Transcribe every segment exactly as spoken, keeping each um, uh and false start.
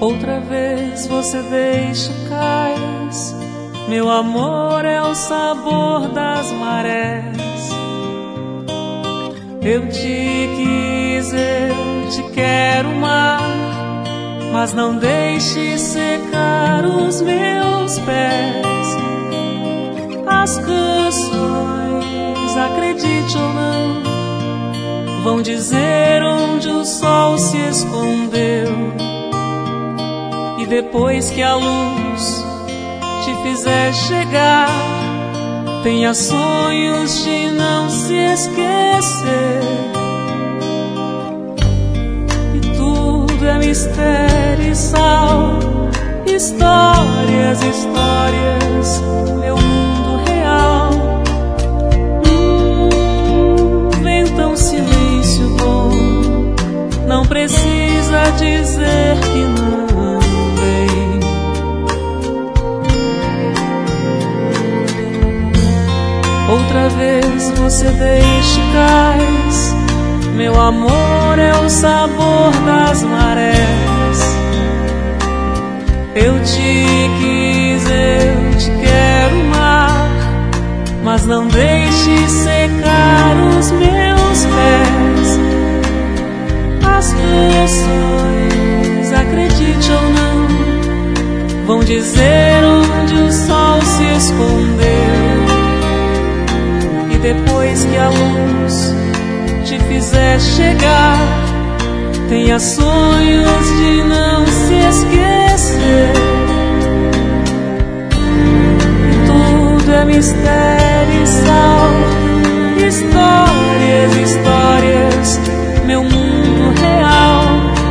Outra vez você deixa o cais, meu amor é o sabor das marés. Eu te quis, eu te quero mar, mas não deixe secar os meus pés. As canções, acredite ou não, vão dizer onde o sol se escondeu. E depois que a luz te fizer chegar, tenha sonhos de não se esquecer. E tudo é mistério e sal, histórias, histórias, meu mundo real. Hum, venta um silêncio bom, não precisa dizer que não. Outra vez você deixa o cais, meu amor é o sabor das marés. Eu te quis, eu te quero mar, mas não deixe secar os meus pés. As canções, acredite ou não, vão dizer onde o sol se escondeu. Depois que a luz te fizer chegar, tenha sonhos de não se esquecer. E tudo é mistério e sal, histórias, histórias, meu mundo real.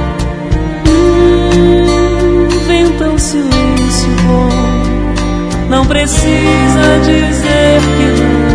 Hum, venta um silêncio bom, não precisa dizer que não.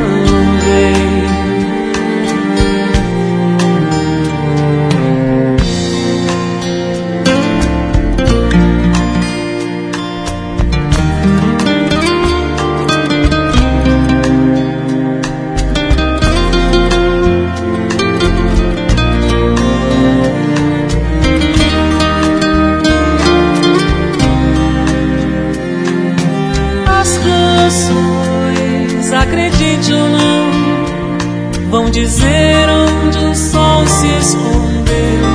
As canções, acredite ou não, vão dizer onde o sol se escondeu.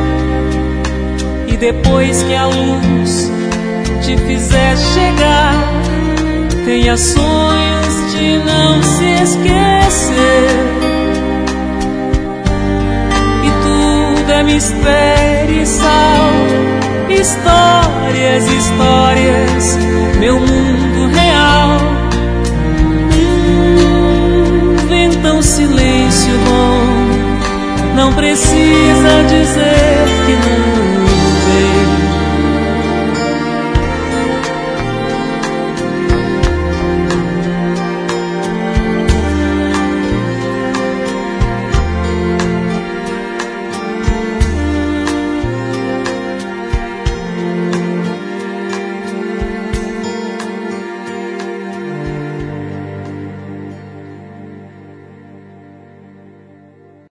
E depois que a luz te fizer chegar, tenha sonhos de não se esquecer. E tudo é mistério e sal, histórias, histórias, meu mundo real. Um silêncio bom, não precisa dizer que não.